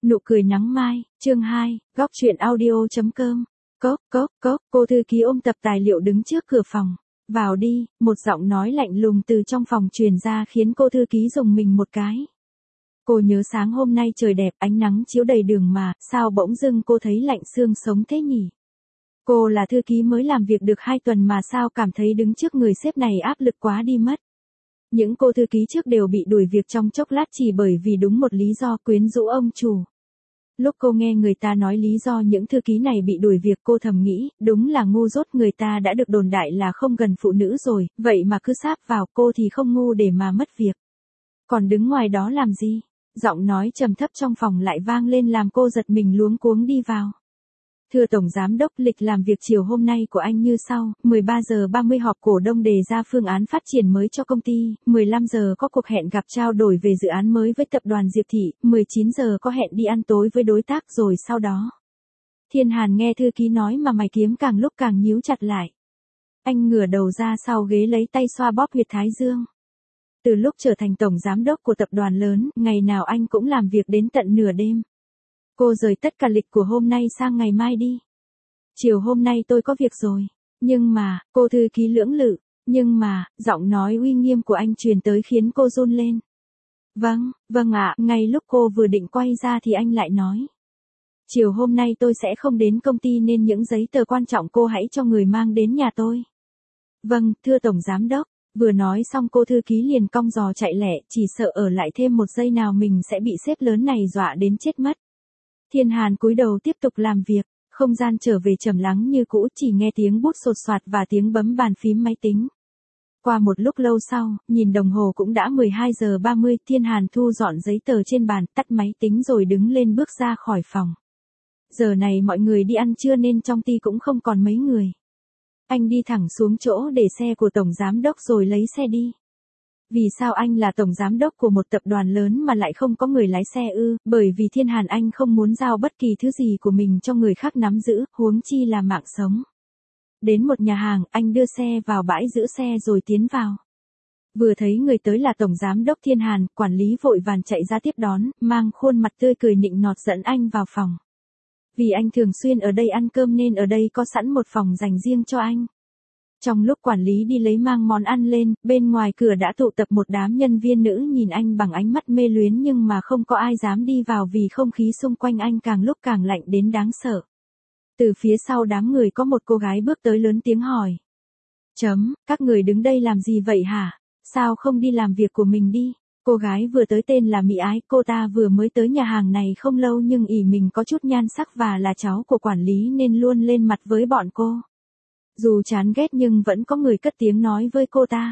Nụ cười nắng mai, chương 2, góc chuyện audio.com. Cốc, cô thư ký ôm tập tài liệu đứng trước cửa phòng. Vào đi, một giọng nói lạnh lùng từ trong phòng truyền ra khiến cô thư ký rùng mình một cái. Cô nhớ sáng hôm nay trời đẹp, ánh nắng chiếu đầy đường mà, sao bỗng dưng cô thấy lạnh xương sống thế nhỉ? Cô là thư ký mới làm việc được 2 tuần mà sao cảm thấy đứng trước người sếp này áp lực quá đi mất. Những cô thư ký trước đều bị đuổi việc trong chốc lát chỉ bởi vì đúng một lý do quyến rũ ông chủ. Lúc cô nghe người ta nói lý do những thư ký này bị đuổi việc cô thầm nghĩ, đúng là ngu dốt, người ta đã được đồn đại là không gần phụ nữ rồi, vậy mà cứ sáp vào, cô thì không ngu để mà mất việc. Còn đứng ngoài đó làm gì? Giọng nói trầm thấp trong phòng lại vang lên làm cô giật mình luống cuống đi vào. Thưa Tổng Giám đốc, lịch làm việc chiều hôm nay của anh như sau: 13 giờ 30 họp cổ đông đề ra phương án phát triển mới cho công ty, 15 giờ có cuộc hẹn gặp trao đổi về dự án mới với tập đoàn Diệp Thị, 19 giờ có hẹn đi ăn tối với đối tác rồi sau đó. Thiên Hàn nghe thư ký nói mà mày kiếm càng lúc càng nhíu chặt lại. Anh ngửa đầu ra sau ghế lấy tay xoa bóp huyệt thái dương. Từ lúc trở thành Tổng Giám đốc của tập đoàn lớn, ngày nào anh cũng làm việc đến tận nửa đêm. Cô rời tất cả lịch của hôm nay sang ngày mai đi. Chiều hôm nay tôi có việc rồi. Nhưng mà, cô thư ký lưỡng lự. Nhưng mà, giọng nói uy nghiêm của anh truyền tới khiến cô run lên. Vâng ạ, ngay lúc cô vừa định quay ra thì anh lại nói. Chiều hôm nay tôi sẽ không đến công ty nên những giấy tờ quan trọng cô hãy cho người mang đến nhà tôi. Vâng, thưa Tổng Giám đốc. Vừa nói xong cô thư ký liền cong giò chạy lẹ, chỉ sợ ở lại thêm một giây nào mình sẽ bị sếp lớn này dọa đến chết mất. Thiên Hàn cúi đầu tiếp tục làm việc, không gian trở về trầm lắng như cũ, chỉ nghe tiếng bút sột soạt và tiếng bấm bàn phím máy tính. Qua một lúc lâu sau, nhìn đồng hồ cũng đã 12 giờ 30, Thiên Hàn thu dọn giấy tờ trên bàn, tắt máy tính rồi đứng lên bước ra khỏi phòng. Giờ này mọi người đi ăn trưa nên trong ty cũng không còn mấy người. Anh đi thẳng xuống chỗ để xe của Tổng Giám đốc rồi lấy xe đi. Vì sao anh là Tổng Giám đốc của một tập đoàn lớn mà lại không có người lái xe ư? Bởi vì Thiên Hàn anh không muốn giao bất kỳ thứ gì của mình cho người khác nắm giữ, huống chi là mạng sống. Đến một nhà hàng, anh đưa xe vào bãi giữ xe rồi tiến vào. Vừa thấy người tới là Tổng Giám đốc Thiên Hàn, quản lý vội vàng chạy ra tiếp đón, mang khuôn mặt tươi cười nịnh nọt dẫn anh vào phòng. Vì anh thường xuyên ở đây ăn cơm nên ở đây có sẵn một phòng dành riêng cho anh. Trong lúc quản lý đi lấy mang món ăn lên, bên ngoài cửa đã tụ tập một đám nhân viên nữ nhìn anh bằng ánh mắt mê luyến nhưng mà không có ai dám đi vào vì không khí xung quanh anh càng lúc càng lạnh đến đáng sợ. Từ phía sau đám người có một cô gái bước tới lớn tiếng hỏi. Các người đứng đây làm gì vậy hả? Sao không đi làm việc của mình đi? Cô gái vừa tới tên là Mỹ Ái, cô ta vừa mới tới nhà hàng này không lâu nhưng ỷ mình có chút nhan sắc và là cháu của quản lý nên luôn lên mặt với bọn cô. Dù chán ghét nhưng vẫn có người cất tiếng nói với cô ta.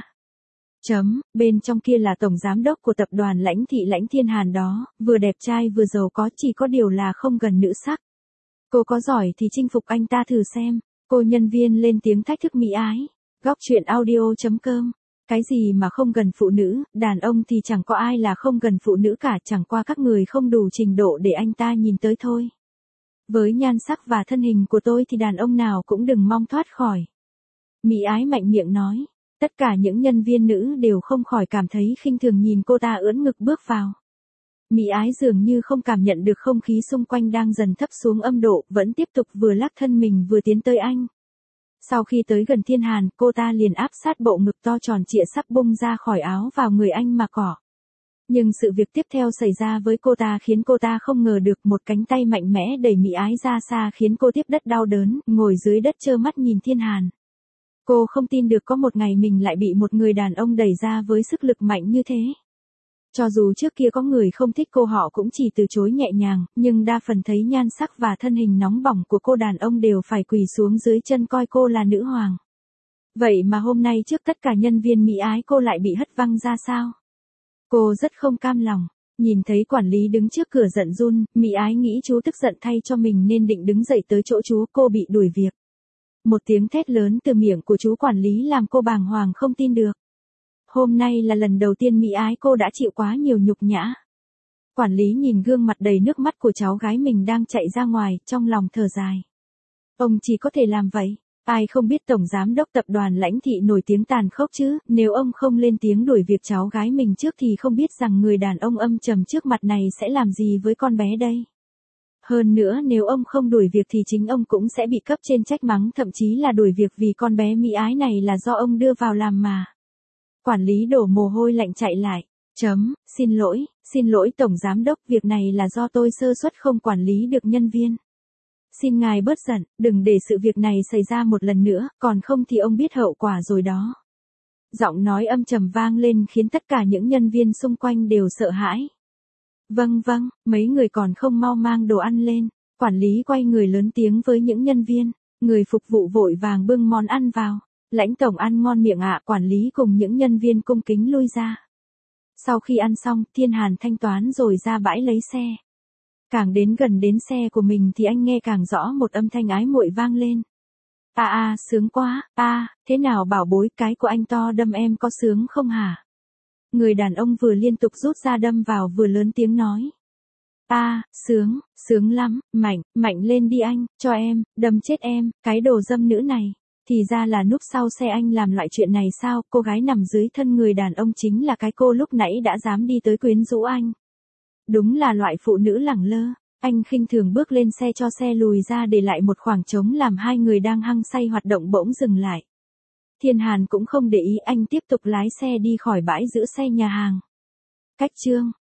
Bên trong kia là Tổng Giám đốc của tập đoàn Lãnh Thị Lãnh Thiên Hàn đó, vừa đẹp trai vừa giàu có, chỉ có điều là không gần nữ sắc. Cô có giỏi thì chinh phục anh ta thử xem. Cô nhân viên lên tiếng thách thức Mỹ Ái. Góc chuyện audio.com. Cái gì mà không gần phụ nữ, đàn ông thì chẳng có ai là không gần phụ nữ cả, chẳng qua các người không đủ trình độ để anh ta nhìn tới thôi. Với nhan sắc và thân hình của tôi thì đàn ông nào cũng đừng mong thoát khỏi. Mỹ Ái mạnh miệng nói. Tất cả những nhân viên nữ đều không khỏi cảm thấy khinh thường nhìn cô ta ưỡn ngực bước vào. Mỹ Ái dường như không cảm nhận được không khí xung quanh đang dần thấp xuống âm độ, vẫn tiếp tục vừa lắc thân mình vừa tiến tới anh. Sau khi tới gần Thiên Hàn, cô ta liền áp sát bộ ngực to tròn trịa sắp bung ra khỏi áo vào người anh mà cỏ. Nhưng sự việc tiếp theo xảy ra với cô ta khiến cô ta không ngờ được, một cánh tay mạnh mẽ đẩy Mỹ Ái ra xa khiến cô tiếp đất đau đớn, ngồi dưới đất trơ mắt nhìn Thiên Hàn. Cô không tin được có một ngày mình lại bị một người đàn ông đẩy ra với sức lực mạnh như thế. Cho dù trước kia có người không thích cô họ cũng chỉ từ chối nhẹ nhàng, nhưng đa phần thấy nhan sắc và thân hình nóng bỏng của cô đàn ông đều phải quỳ xuống dưới chân coi cô là nữ hoàng. Vậy mà hôm nay trước tất cả nhân viên Mỹ Ái cô lại bị hất văng ra sao? Cô rất không cam lòng. Nhìn thấy quản lý đứng trước cửa giận run, Mỹ Ái nghĩ chú tức giận thay cho mình nên định đứng dậy tới chỗ chú, cô bị đuổi việc. Một tiếng thét lớn từ miệng của chú quản lý làm cô bàng hoàng không tin được. Hôm nay là lần đầu tiên Mỹ Ái cô đã chịu quá nhiều nhục nhã. Quản lý nhìn gương mặt đầy nước mắt của cháu gái mình đang chạy ra ngoài, trong lòng thở dài. Ông chỉ có thể làm vậy. Ai không biết Tổng Giám đốc tập đoàn Lãnh Thị nổi tiếng tàn khốc chứ, nếu ông không lên tiếng đuổi việc cháu gái mình trước thì không biết rằng người đàn ông âm trầm trước mặt này sẽ làm gì với con bé đây. Hơn nữa nếu ông không đuổi việc thì chính ông cũng sẽ bị cấp trên trách mắng, thậm chí là đuổi việc vì con bé Mỹ ái này là do ông đưa vào làm mà. Quản lý đổ mồ hôi lạnh chạy lại. Xin lỗi Tổng Giám đốc, việc này là do tôi sơ suất không quản lý được nhân viên. Xin ngài bớt giận, đừng để sự việc này xảy ra một lần nữa, còn không thì ông biết hậu quả rồi đó. Giọng nói âm trầm vang lên khiến tất cả những nhân viên xung quanh đều sợ hãi. Vâng, mấy người còn không mau mang đồ ăn lên. Quản lý quay người lớn tiếng với những nhân viên. Người phục vụ vội vàng bưng món ăn vào. Lãnh tổng ăn ngon miệng ạ. Quản lý cùng những nhân viên cung kính lui ra. Sau khi ăn xong, Thiên Hàn thanh toán rồi ra bãi lấy xe. Càng đến gần đến xe của mình thì anh nghe càng rõ một âm thanh ái muội vang lên. Sướng quá, thế nào bảo bối, cái của anh to đâm em có sướng không hả? Người đàn ông vừa liên tục rút ra đâm vào vừa lớn tiếng nói. Sướng lắm, mạnh lên đi anh, cho em, đâm chết em, cái đồ dâm nữ này. Thì ra là núp sau xe anh làm loại chuyện này sao? Cô gái nằm dưới thân người đàn ông chính là cái cô lúc nãy đã dám đi tới quyến rũ anh. Đúng là loại phụ nữ lẳng lơ. Anh khinh thường bước lên xe cho xe lùi ra để lại một khoảng trống làm hai người đang hăng say hoạt động bỗng dừng lại. Thiên Hàn cũng không để ý, anh tiếp tục lái xe đi khỏi bãi giữ xe nhà hàng. Cách chương